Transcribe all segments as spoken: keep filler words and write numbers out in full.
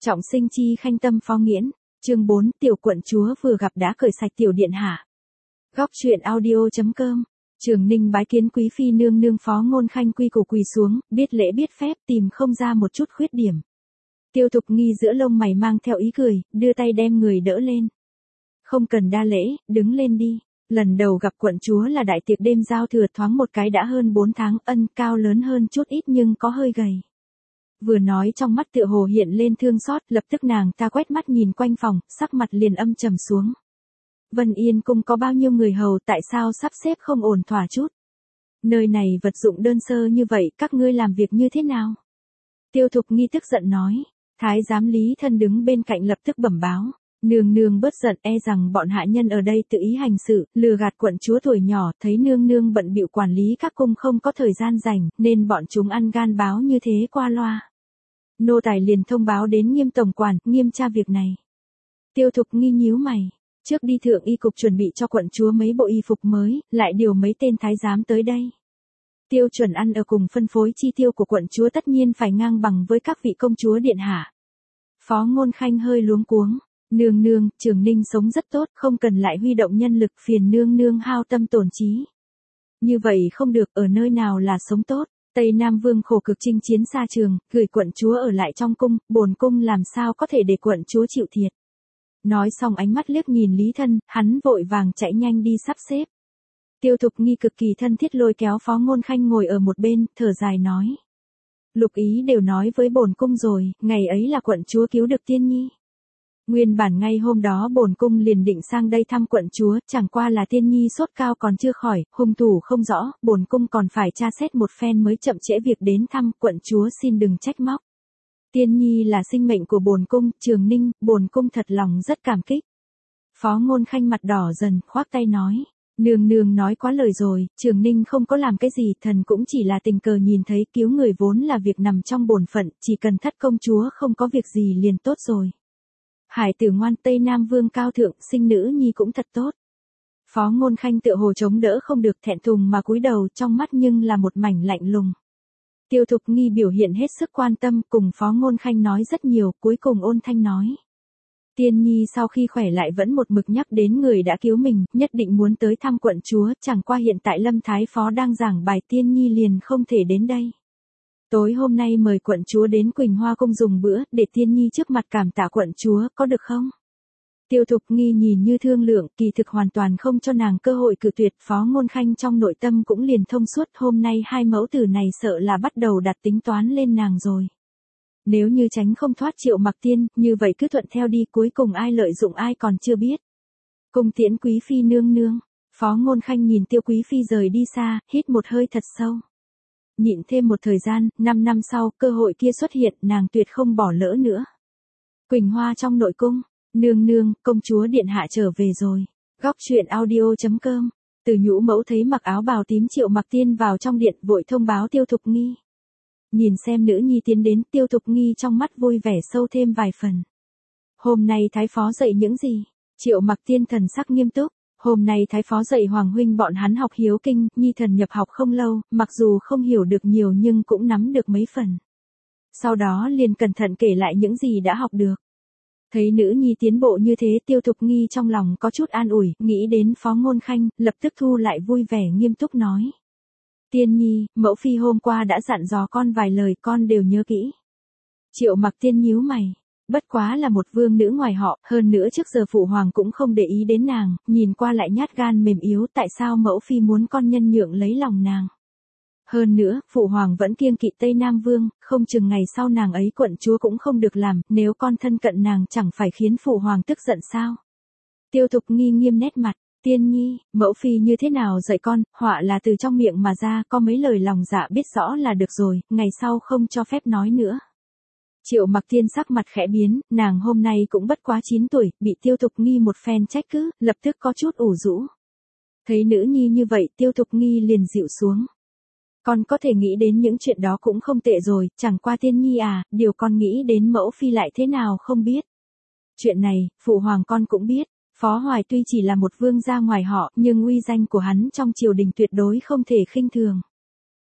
Trọng sinh chi khanh tâm phó nghiễn, chương bốn, tiểu quận chúa vừa gặp đã cởi sạch tiểu điện hạ. Góc truyện audio.com, Trường Ninh bái kiến quý phi nương nương. Phó Ngôn Khanh quy củ quỳ xuống, biết lễ biết phép, tìm không ra một chút khuyết điểm. Tiêu Thục Nghi giữa lông mày mang theo ý cười, đưa tay đem người đỡ lên. Không cần đa lễ, đứng lên đi. Lần đầu gặp quận chúa là đại tiệc đêm giao thừa, thoáng một cái đã hơn bốn tháng, ân cao lớn hơn chút ít nhưng có hơi gầy. Vừa nói trong mắt tựa hồ hiện lên thương xót, lập tức nàng ta quét mắt nhìn quanh phòng, sắc mặt liền âm trầm xuống. Vân Yên cung có bao nhiêu người hầu, tại sao sắp xếp không ổn thỏa chút? Nơi này vật dụng đơn sơ như vậy, các ngươi làm việc như thế nào? Tiêu Thục Nghi tức giận nói. Thái giám Lý Thân đứng bên cạnh lập tức bẩm báo. Nương nương bớt giận, e rằng bọn hạ nhân ở đây tự ý hành sự, lừa gạt quận chúa tuổi nhỏ, thấy nương nương bận bịu quản lý các cung không có thời gian rảnh, nên bọn chúng ăn gan báo như thế qua loa. Nô tài liền thông báo đến Nghiêm tổng quản, nghiêm tra việc này. Tiêu Thục Nghi nhíu mày, trước đi thượng y cục chuẩn bị cho quận chúa mấy bộ y phục mới, lại điều mấy tên thái giám tới đây. Tiêu chuẩn ăn ở cùng phân phối chi tiêu của quận chúa tất nhiên phải ngang bằng với các vị công chúa điện hạ. Phó Ngôn Khanh hơi luống cuống. Nương nương, Trường Ninh sống rất tốt, không cần lại huy động nhân lực, phiền nương nương hao tâm tổn trí. Như vậy không được, ở nơi nào là sống tốt? Tây Nam Vương khổ cực chinh chiến xa trường, gửi quận chúa ở lại trong cung, bổn cung làm sao có thể để quận chúa chịu thiệt. Nói xong ánh mắt liếc nhìn Lý Thân, hắn vội vàng chạy nhanh đi sắp xếp. Tiêu Thục Nghi cực kỳ thân thiết lôi kéo Phó Ngôn Khanh ngồi ở một bên, thở dài nói. Lục ý đều nói với bổn cung rồi, ngày ấy là quận chúa cứu được Tiên Nhi. Nguyên bản ngay hôm đó bổn cung liền định sang đây thăm quận chúa, chẳng qua là Tiên Nhi sốt cao còn chưa khỏi, hung thủ không rõ, bổn cung còn phải tra xét một phen mới chậm trễ việc đến thăm, quận chúa xin đừng trách móc. Tiên Nhi là sinh mệnh của bổn cung, Trường Ninh, bổn cung thật lòng rất cảm kích. Phó Ngôn Khanh mặt đỏ dần, khoác tay nói, nương nương nói quá lời rồi, Trường Ninh không có làm cái gì, thần cũng chỉ là tình cờ nhìn thấy, cứu người vốn là việc nằm trong bổn phận, chỉ cần thất công chúa không có việc gì liền tốt rồi. Hải tử ngoan, Tây Nam Vương cao thượng, sinh nữ nhi cũng thật tốt. Phó Ngôn Khanh tựa hồ chống đỡ không được, thẹn thùng mà cúi đầu, trong mắt nhưng là một mảnh lạnh lùng. Tiêu Thục Nghi biểu hiện hết sức quan tâm, cùng Phó Ngôn Khanh nói rất nhiều, cuối cùng ôn thanh nói. Tiên Nhi sau khi khỏe lại vẫn một mực nhắc đến người đã cứu mình, nhất định muốn tới thăm quận chúa, chẳng qua hiện tại Lâm Thái Phó đang giảng bài, Tiên Nhi liền không thể đến đây. Tối hôm nay mời quận chúa đến Quỳnh Hoa cung dùng bữa, để Tiên Nhi trước mặt cảm tạ quận chúa, có được không? Tiêu Thục Nghi nhìn như thương lượng, kỳ thực hoàn toàn không cho nàng cơ hội cự tuyệt. Phó Ngôn Khanh trong nội tâm cũng liền thông suốt, hôm nay hai mẫu tử này sợ là bắt đầu đặt tính toán lên nàng rồi. Nếu như tránh không thoát Triệu Mặc Tiên, như vậy cứ thuận theo đi, cuối cùng ai lợi dụng ai còn chưa biết. Cung tiễn quý phi nương nương. Phó Ngôn Khanh nhìn Tiêu quý phi rời đi xa, hít một hơi thật sâu. Nhịn thêm một thời gian, năm năm sau, cơ hội kia xuất hiện, nàng tuyệt không bỏ lỡ nữa. Quỳnh Hoa trong nội cung, nương nương, công chúa điện hạ trở về rồi. Góc truyện audio.com, Từ Nhũ mẫu thấy mặc áo bào tím Triệu Mặc Tiên vào trong điện, vội thông báo Tiêu Thục Nghi. Nhìn xem nữ nhi tiến đến, Tiêu Thục Nghi trong mắt vui vẻ sâu thêm vài phần. Hôm nay Thái Phó dạy những gì? Triệu Mặc Tiên thần sắc nghiêm túc. Hôm nay Thái Phó dạy Hoàng huynh bọn hắn học hiếu kinh, nhi thần nhập học không lâu, mặc dù không hiểu được nhiều nhưng cũng nắm được mấy phần. Sau đó liền cẩn thận kể lại những gì đã học được. Thấy nữ nhi tiến bộ như thế, Tiêu Thục Nghi trong lòng có chút an ủi, nghĩ đến Phó Ngôn Khanh, lập tức thu lại vui vẻ nghiêm túc nói. Tiên Nhi, mẫu phi hôm qua đã dặn dò con vài lời, con đều nhớ kỹ. Triệu Mặc Tiên nhíu mày. Bất quá là một vương nữ ngoài họ, hơn nữa trước giờ phụ hoàng cũng không để ý đến nàng, nhìn qua lại nhát gan mềm yếu, tại sao mẫu phi muốn con nhân nhượng lấy lòng nàng. Hơn nữa, phụ hoàng vẫn kiêng kỵ Tây Nam Vương, không chừng ngày sau nàng ấy quận chúa cũng không được làm, nếu con thân cận nàng chẳng phải khiến phụ hoàng tức giận sao. Tiêu Thục Nghi nghiêm nét mặt, Tiên Nhi, mẫu phi như thế nào dạy con, họa là từ trong miệng mà ra, có mấy lời lòng dạ biết rõ là được rồi, ngày sau không cho phép nói nữa. Triệu Mặc Tiên sắc mặt khẽ biến, nàng hôm nay cũng bất quá chín tuổi, bị Tiêu Thục Nghi một phen trách cứ, lập tức có chút ủ rũ. Thấy nữ nhi như vậy, Tiêu Thục Nghi liền dịu xuống. Con có thể nghĩ đến những chuyện đó cũng không tệ rồi, chẳng qua Tiên Nhi à, điều con nghĩ đến mẫu phi lại thế nào không biết. Chuyện này, phụ hoàng con cũng biết, Phó Hoài tuy chỉ là một vương gia ngoài họ, nhưng uy danh của hắn trong triều đình tuyệt đối không thể khinh thường.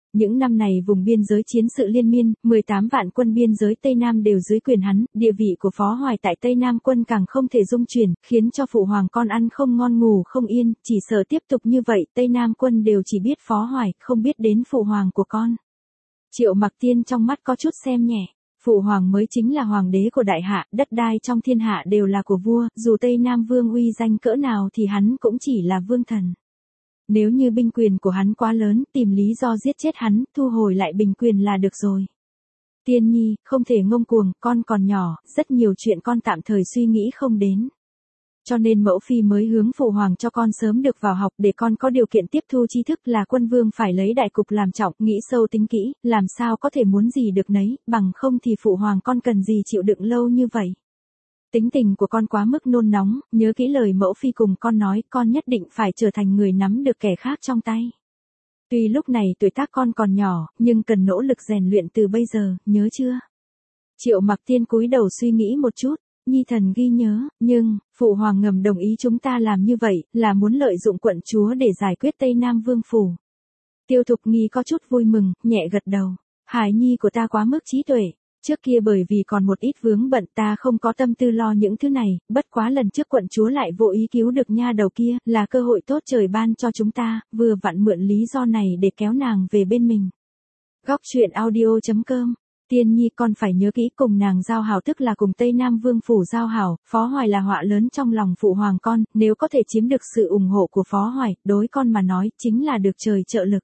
Những năm này vùng biên giới chiến sự liên miên, mười tám vạn quân biên giới Tây Nam đều dưới quyền hắn, địa vị của Phó Hoài tại Tây Nam quân càng không thể dung chuyển, khiến cho phụ hoàng con ăn không ngon ngủ không yên, chỉ sợ tiếp tục như vậy, Tây Nam quân đều chỉ biết Phó Hoài, không biết đến phụ hoàng của con. Triệu Mặc Tiên trong mắt có chút xem nhẹ. Phụ hoàng mới chính là hoàng đế của đại hạ, đất đai trong thiên hạ đều là của vua, dù Tây Nam vương uy danh cỡ nào thì hắn cũng chỉ là vương thần. Nếu như binh quyền của hắn quá lớn, tìm lý do giết chết hắn, thu hồi lại bình quyền là được rồi. Tiên nhi, không thể ngông cuồng, con còn nhỏ, rất nhiều chuyện con tạm thời suy nghĩ không đến. Cho nên mẫu phi mới hướng phụ hoàng cho con sớm được vào học để con có điều kiện tiếp thu tri thức, là quân vương phải lấy đại cục làm trọng, nghĩ sâu tính kỹ, làm sao có thể muốn gì được nấy, bằng không thì phụ hoàng con cần gì chịu đựng lâu như vậy. Tính tình của con quá mức nôn nóng, nhớ kỹ lời mẫu phi cùng con nói, con nhất định phải trở thành người nắm được kẻ khác trong tay. Tuy lúc này tuổi tác con còn nhỏ, nhưng cần nỗ lực rèn luyện từ bây giờ, nhớ chưa? Triệu Mặc Tiên cúi đầu suy nghĩ một chút. Nhi thần ghi nhớ, nhưng, phụ hoàng ngầm đồng ý chúng ta làm như vậy, là muốn lợi dụng quận chúa để giải quyết Tây Nam Vương phủ. Tiêu Thục Nghi có chút vui mừng, nhẹ gật đầu. Hải nhi của ta quá mức trí tuệ. Trước kia bởi vì còn một ít vướng bận ta không có tâm tư lo những thứ này, bất quá lần trước quận chúa lại vô ý cứu được nha đầu kia, là cơ hội tốt trời ban cho chúng ta, vừa vặn mượn lý do này để kéo nàng về bên mình. Góc truyện audio chấm com. Tiên nhi con phải nhớ kỹ, cùng nàng giao hảo tức là cùng Tây Nam Vương phủ giao hảo, Phó Hoài là họa lớn trong lòng phụ hoàng con, nếu có thể chiếm được sự ủng hộ của Phó Hoài, đối con mà nói, chính là được trời trợ lực.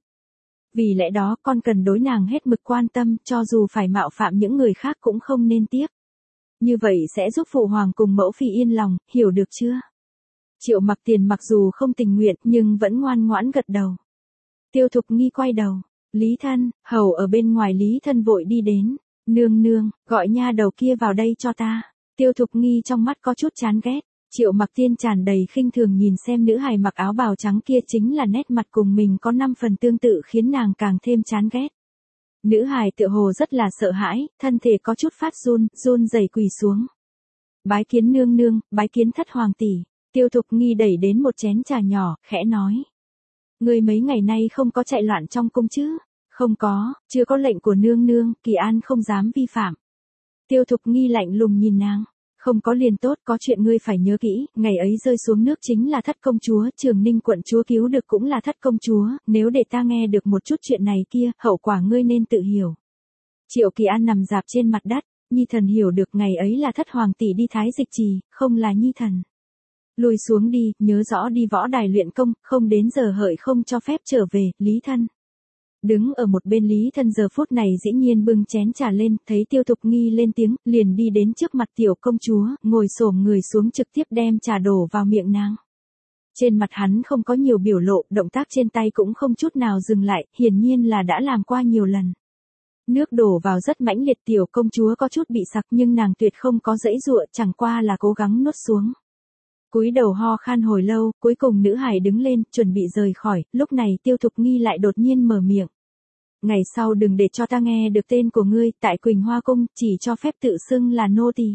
Vì lẽ đó con cần đối nàng hết mực quan tâm, cho dù phải mạo phạm những người khác cũng không nên tiếc. Như vậy sẽ giúp phụ hoàng cùng mẫu phi yên lòng, hiểu được chưa? Triệu Mặc Tiền mặc dù không tình nguyện, nhưng vẫn ngoan ngoãn gật đầu. Tiêu Thục Nghi quay đầu. Lý thân, hầu ở bên ngoài Lý thân vội đi đến. Nương nương, gọi nha đầu kia vào đây cho ta. Tiêu Thục Nghi trong mắt có chút chán ghét. Triệu Mặc Tiên tràn đầy khinh thường nhìn xem nữ hài mặc áo bào trắng kia, chính là nét mặt cùng mình có năm phần tương tự khiến nàng càng thêm chán ghét. Nữ hài tựa hồ rất là sợ hãi, thân thể có chút phát run, run rẩy quỳ xuống. Bái kiến nương nương, bái kiến thất hoàng tỷ. Tiêu Thục Nghi đẩy đến một chén trà nhỏ, khẽ nói. Ngươi mấy ngày nay không có chạy loạn trong cung chứ? Không có, chưa có lệnh của nương nương, Kỳ An không dám vi phạm. Tiêu Thục Nghi lạnh lùng nhìn nàng. Không có liền tốt, có chuyện ngươi phải nhớ kỹ, ngày ấy rơi xuống nước chính là thất công chúa, Trường Ninh quận chúa cứu được cũng là thất công chúa, nếu để ta nghe được một chút chuyện này kia, hậu quả ngươi nên tự hiểu. Triệu Kỳ An nằm dạp trên mặt đất, Nhi thần hiểu được ngày ấy là thất hoàng tỷ đi Thái Dịch Trì, không là Nhi thần. Lùi xuống đi, nhớ rõ đi võ đài luyện công, không đến giờ hợi không cho phép trở về, Lý thân. Đứng ở một bên Lý thân giờ phút này dĩ nhiên bưng chén trà lên, thấy Tiêu Thục Nghi lên tiếng, liền đi đến trước mặt tiểu công chúa, ngồi xổm người xuống trực tiếp đem trà đổ vào miệng nàng. Trên mặt hắn không có nhiều biểu lộ, động tác trên tay cũng không chút nào dừng lại, hiển nhiên là đã làm qua nhiều lần. Nước đổ vào rất mãnh liệt, tiểu công chúa có chút bị sặc nhưng nàng tuyệt không có giãy giụa, chẳng qua là cố gắng nuốt xuống. Cúi đầu ho khan hồi lâu, cuối cùng nữ hài đứng lên, chuẩn bị rời khỏi, lúc này Tiêu Thục Nghi lại đột nhiên mở miệng. Ngày sau đừng để cho ta nghe được tên của ngươi, tại Quỳnh Hoa Cung, chỉ cho phép tự xưng là nô tỳ.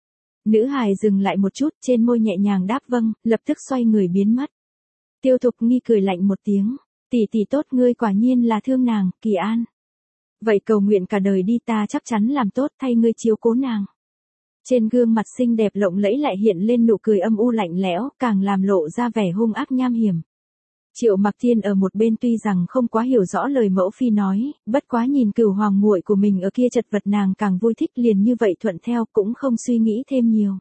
Nữ hài dừng lại một chút, trên môi nhẹ nhàng đáp vâng, lập tức xoay người biến mất. Tiêu Thục Nghi cười lạnh một tiếng, tỷ tỷ tốt, ngươi quả nhiên là thương nàng, Kỳ An. Vậy cầu nguyện cả đời đi, ta chắc chắn làm tốt thay ngươi chiếu cố nàng. Trên gương mặt xinh đẹp lộng lẫy lại hiện lên nụ cười âm u lạnh lẽo, càng làm lộ ra vẻ hung ác nham hiểm. Triệu Mặc Tiên ở một bên tuy rằng không quá hiểu rõ lời mẫu phi nói, bất quá nhìn Cửu hoàng muội của mình ở kia chật vật nàng càng vui thích, liền như vậy thuận theo, cũng không suy nghĩ thêm nhiều.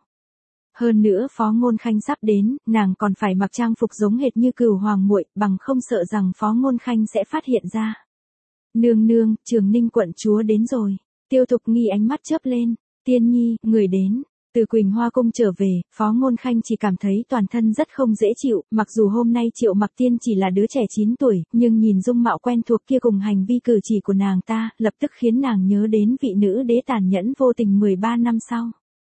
Hơn nữa Phó Ngôn Khanh sắp đến, nàng còn phải mặc trang phục giống hệt như Cửu hoàng muội, bằng không sợ rằng Phó Ngôn Khanh sẽ phát hiện ra. Nương nương, Trường Ninh quận chúa đến rồi. Tiêu Thục Nghi ánh mắt chớp lên. Tiên nhi, người đến. Từ Quỳnh Hoa Cung trở về, Phó Ngôn Khanh chỉ cảm thấy toàn thân rất không dễ chịu, mặc dù hôm nay Triệu Mặc Tiên chỉ là đứa trẻ chín tuổi, nhưng nhìn dung mạo quen thuộc kia cùng hành vi cử chỉ của nàng ta, lập tức khiến nàng nhớ đến vị nữ đế tàn nhẫn vô tình mười ba năm sau.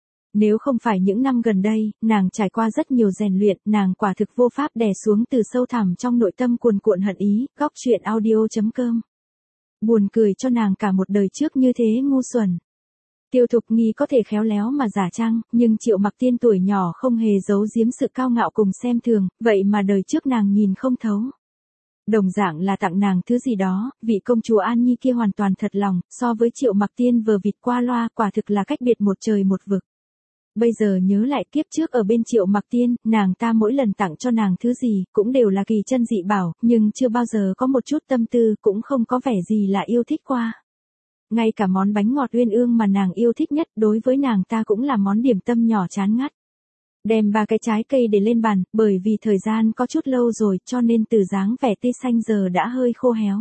Nếu không phải những năm gần đây, nàng trải qua rất nhiều rèn luyện, nàng quả thực vô pháp đè xuống từ sâu thẳm trong nội tâm cuồn cuộn hận ý, góc truyện audio chấm com. Buồn cười cho nàng cả một đời trước như thế ngu xuẩn. Tiêu Thục Nghi có thể khéo léo mà giả trang, nhưng Triệu Mặc Tiên tuổi nhỏ không hề giấu giếm sự cao ngạo cùng xem thường, vậy mà đời trước nàng nhìn không thấu. Đồng dạng là tặng nàng thứ gì đó, vị công chúa An Nhi kia hoàn toàn thật lòng, so với Triệu Mặc Tiên vờ vịt qua loa quả thực là cách biệt một trời một vực. Bây giờ nhớ lại kiếp trước ở bên Triệu Mặc Tiên, nàng ta mỗi lần tặng cho nàng thứ gì, cũng đều là kỳ chân dị bảo, nhưng chưa bao giờ có một chút tâm tư, cũng không có vẻ gì là yêu thích qua. Ngay cả món bánh ngọt uyên ương mà nàng yêu thích nhất đối với nàng ta cũng là món điểm tâm nhỏ chán ngắt. Đem ba cái trái cây để lên bàn, bởi vì thời gian có chút lâu rồi cho nên từ dáng vẻ tươi xanh giờ đã hơi khô héo.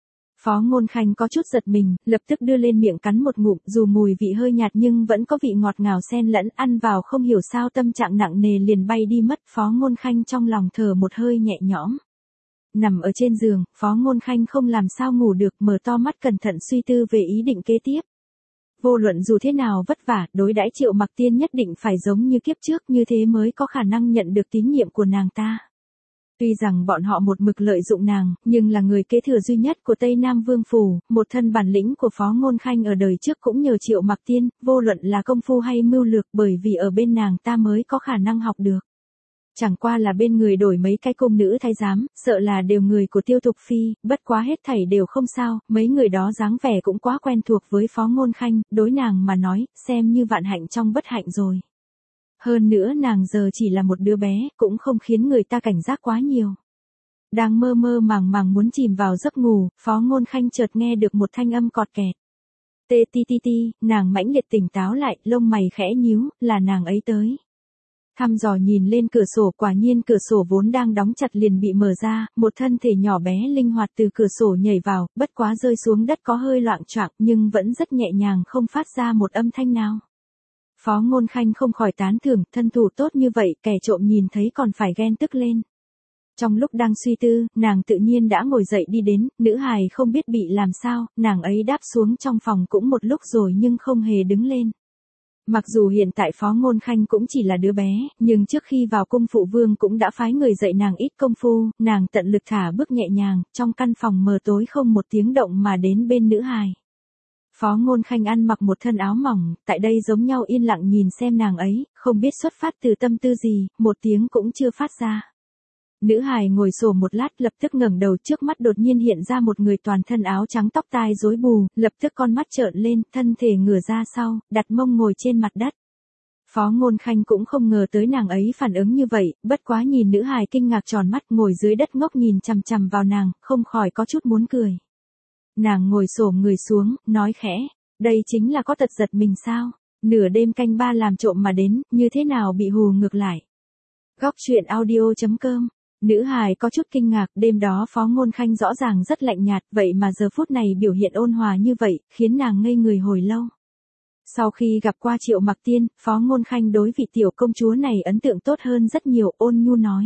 Phó Ngôn Khanh có chút giật mình, lập tức đưa lên miệng cắn một ngụm, dù mùi vị hơi nhạt nhưng vẫn có vị ngọt ngào xen lẫn, ăn vào không hiểu sao tâm trạng nặng nề liền bay đi mất. Phó Ngôn Khanh trong lòng thở một hơi nhẹ nhõm. Nằm ở trên giường, Phó Ngôn Khanh không làm sao ngủ được, mở to mắt cẩn thận suy tư về ý định kế tiếp. Vô luận dù thế nào vất vả, đối đãi Triệu Mặc Tiên nhất định phải giống như kiếp trước, như thế mới có khả năng nhận được tín nhiệm của nàng ta. Tuy rằng bọn họ một mực lợi dụng nàng, nhưng là người kế thừa duy nhất của Tây Nam Vương Phủ, một thân bản lĩnh của Phó Ngôn Khanh ở đời trước cũng nhờ Triệu Mặc Tiên, vô luận là công phu hay mưu lược, bởi vì ở bên nàng ta mới có khả năng học được. Chẳng qua là bên người đổi mấy cái cung nữ thái giám, sợ là đều người của Tiêu Thục Phi, bất quá hết thảy đều không sao, mấy người đó dáng vẻ cũng quá quen thuộc với Phó Ngôn Khanh, đối nàng mà nói, xem như vạn hạnh trong bất hạnh rồi. Hơn nữa nàng giờ chỉ là một đứa bé, cũng không khiến người ta cảnh giác quá nhiều. Đang mơ mơ màng màng muốn chìm vào giấc ngủ, Phó Ngôn Khanh chợt nghe được một thanh âm cọt kẹt. Tê ti ti ti, nàng mãnh liệt tỉnh táo lại, lông mày khẽ nhíu, là nàng ấy tới. Thăm dò nhìn lên cửa sổ, quả nhiên cửa sổ vốn đang đóng chặt liền bị mở ra, một thân thể nhỏ bé linh hoạt từ cửa sổ nhảy vào, bất quá rơi xuống đất có hơi loạng choạng nhưng vẫn rất nhẹ nhàng, không phát ra một âm thanh nào. Phó Ngôn Khanh không khỏi tán thưởng, thân thủ tốt như vậy, kẻ trộm nhìn thấy còn phải ghen tức lên. Trong lúc đang suy tư, nàng tự nhiên đã ngồi dậy đi đến, nữ hài không biết bị làm sao, nàng ấy đáp xuống trong phòng cũng một lúc rồi nhưng không hề đứng lên. Mặc dù hiện tại Phó Ngôn Khanh cũng chỉ là đứa bé, nhưng trước khi vào cung phụ vương cũng đã phái người dạy nàng ít công phu, nàng tận lực thả bước nhẹ nhàng, trong căn phòng mờ tối không một tiếng động mà đến bên nữ hài. Phó Ngôn Khanh ăn mặc một thân áo mỏng, tại đây giống nhau yên lặng nhìn xem nàng ấy, không biết xuất phát từ tâm tư gì, một tiếng cũng chưa phát ra. Nữ hài ngồi xổm một lát lập tức ngẩng đầu, trước mắt đột nhiên hiện ra một người toàn thân áo trắng tóc tai rối bù, lập tức con mắt trợn lên, thân thể ngửa ra sau, đặt mông ngồi trên mặt đất. Phó Ngôn Khanh cũng không ngờ tới nàng ấy phản ứng như vậy, bất quá nhìn nữ hài kinh ngạc tròn mắt ngồi dưới đất ngốc nhìn chằm chằm vào nàng, không khỏi có chút muốn cười. Nàng ngồi xổm người xuống, nói khẽ, đây chính là có tật giật mình sao, nửa đêm canh ba làm trộm mà đến, như thế nào bị hù ngược lại. Góc truyện audio chấm com. Nữ hài có chút kinh ngạc, đêm đó Phó Ngôn Khanh rõ ràng rất lạnh nhạt, vậy mà giờ phút này biểu hiện ôn hòa như vậy, khiến nàng ngây người hồi lâu. Sau khi gặp qua Triệu Mặc Tiên, Phó Ngôn Khanh đối vị tiểu công chúa này ấn tượng tốt hơn rất nhiều, ôn nhu nói.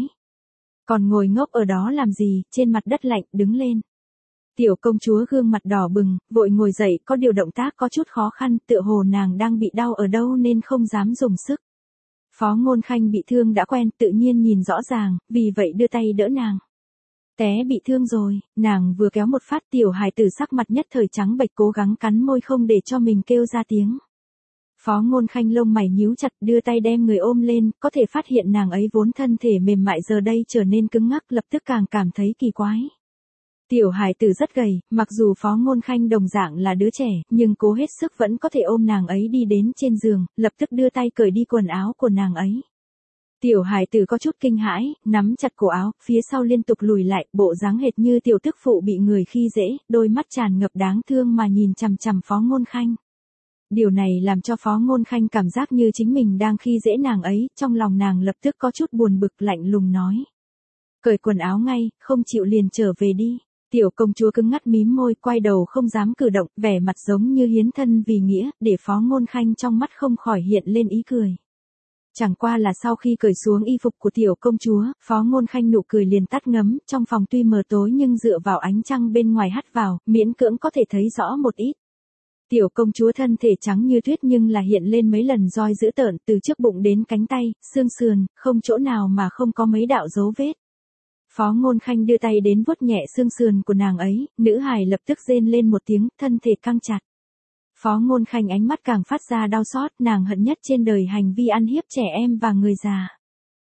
Còn ngồi ngốc ở đó làm gì, trên mặt đất lạnh, đứng lên. Tiểu công chúa gương mặt đỏ bừng, vội ngồi dậy, có điều động tác có chút khó khăn, tựa hồ nàng đang bị đau ở đâu nên không dám dùng sức. Phó Ngôn Khanh bị thương đã quen, tự nhiên nhìn rõ ràng, vì vậy đưa tay đỡ nàng. Té bị thương rồi, nàng vừa kéo một phát, tiểu hài tử sắc mặt nhất thời trắng bệch cố gắng cắn môi không để cho mình kêu ra tiếng. Phó Ngôn Khanh lông mày nhíu chặt, đưa tay đem người ôm lên, có thể phát hiện nàng ấy vốn thân thể mềm mại giờ đây trở nên cứng ngắc, lập tức càng cảm thấy kỳ quái. Tiểu hài tử rất gầy, mặc dù Phó Ngôn Khanh đồng dạng là đứa trẻ, nhưng cố hết sức vẫn có thể ôm nàng ấy đi đến trên giường, lập tức đưa tay cởi đi quần áo của nàng ấy. Tiểu hài tử có chút kinh hãi, nắm chặt cổ áo, phía sau liên tục lùi lại, bộ dáng hệt như tiểu tức phụ bị người khi dễ, đôi mắt tràn ngập đáng thương mà nhìn chằm chằm Phó Ngôn Khanh. Điều này làm cho Phó Ngôn Khanh cảm giác như chính mình đang khi dễ nàng ấy, trong lòng nàng lập tức có chút buồn bực, lạnh lùng nói. Cởi quần áo ngay, không chịu liền trở về đi. Tiểu công chúa cứng ngắt mím môi, quay đầu không dám cử động, vẻ mặt giống như hiến thân vì nghĩa, để Phó Ngôn Khanh trong mắt không khỏi hiện lên ý cười. Chẳng qua là sau khi cởi xuống y phục của tiểu công chúa, Phó Ngôn Khanh nụ cười liền tắt ngấm, trong phòng tuy mờ tối nhưng dựa vào ánh trăng bên ngoài hắt vào, miễn cưỡng có thể thấy rõ một ít. Tiểu công chúa thân thể trắng như tuyết nhưng là hiện lên mấy lần roi dữ tợn, từ trước bụng đến cánh tay, xương sườn, không chỗ nào mà không có mấy đạo dấu vết. Phó Ngôn Khanh đưa tay đến vuốt nhẹ xương sườn của nàng ấy, nữ hài lập tức rên lên một tiếng, thân thể căng chặt. Phó Ngôn Khanh ánh mắt càng phát ra đau xót, nàng hận nhất trên đời hành vi ăn hiếp trẻ em và người già.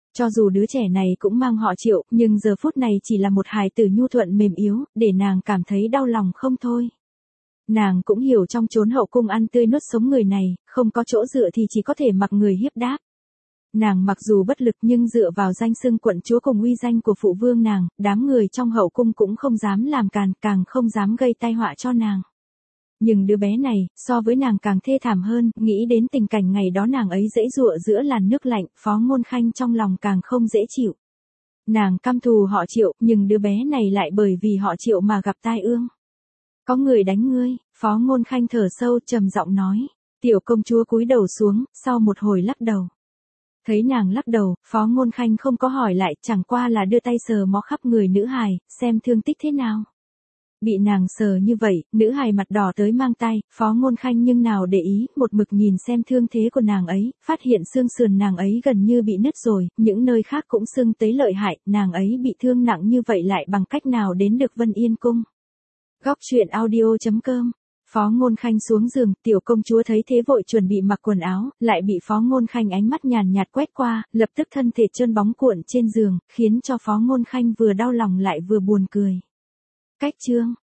Cho dù đứa trẻ này cũng mang họ Triệu, nhưng giờ phút này chỉ là một hài tử nhu thuận mềm yếu, để nàng cảm thấy đau lòng không thôi. Nàng cũng hiểu trong chốn hậu cung ăn tươi nuốt sống người này, không có chỗ dựa thì chỉ có thể mặc người hiếp đáp. Nàng mặc dù bất lực nhưng dựa vào danh xưng quận chúa cùng uy danh của phụ vương nàng, đám người trong hậu cung cũng không dám làm càn, càng không dám gây tai họa cho nàng. Nhưng đứa bé này, so với nàng càng thê thảm hơn, nghĩ đến tình cảnh ngày đó nàng ấy giãy giụa giữa làn nước lạnh, Phó Ngôn Khanh trong lòng càng không dễ chịu. Nàng căm thù họ Triệu, nhưng đứa bé này lại bởi vì họ Triệu mà gặp tai ương. Có người đánh ngươi, Phó Ngôn Khanh thở sâu trầm giọng nói. Tiểu công chúa cúi đầu xuống, sau một hồi lắc đầu. Thấy nàng lắc đầu, Phó Ngôn Khanh không có hỏi lại, chẳng qua là đưa tay sờ mó khắp người nữ hài, xem thương tích thế nào. Bị nàng sờ như vậy, nữ hài mặt đỏ tới mang tay, Phó Ngôn Khanh nhưng nào để ý, một mực nhìn xem thương thế của nàng ấy, phát hiện xương sườn nàng ấy gần như bị nứt rồi, những nơi khác cũng sưng tới lợi hại, nàng ấy bị thương nặng như vậy lại bằng cách nào đến được Vân Yên Cung. Góc truyện audio chấm com. Phó Ngôn Khanh xuống giường, tiểu công chúa thấy thế vội chuẩn bị mặc quần áo, lại bị Phó Ngôn Khanh ánh mắt nhàn nhạt quét qua, lập tức thân thể trơn bóng cuộn trên giường, khiến cho Phó Ngôn Khanh vừa đau lòng lại vừa buồn cười. Cách chương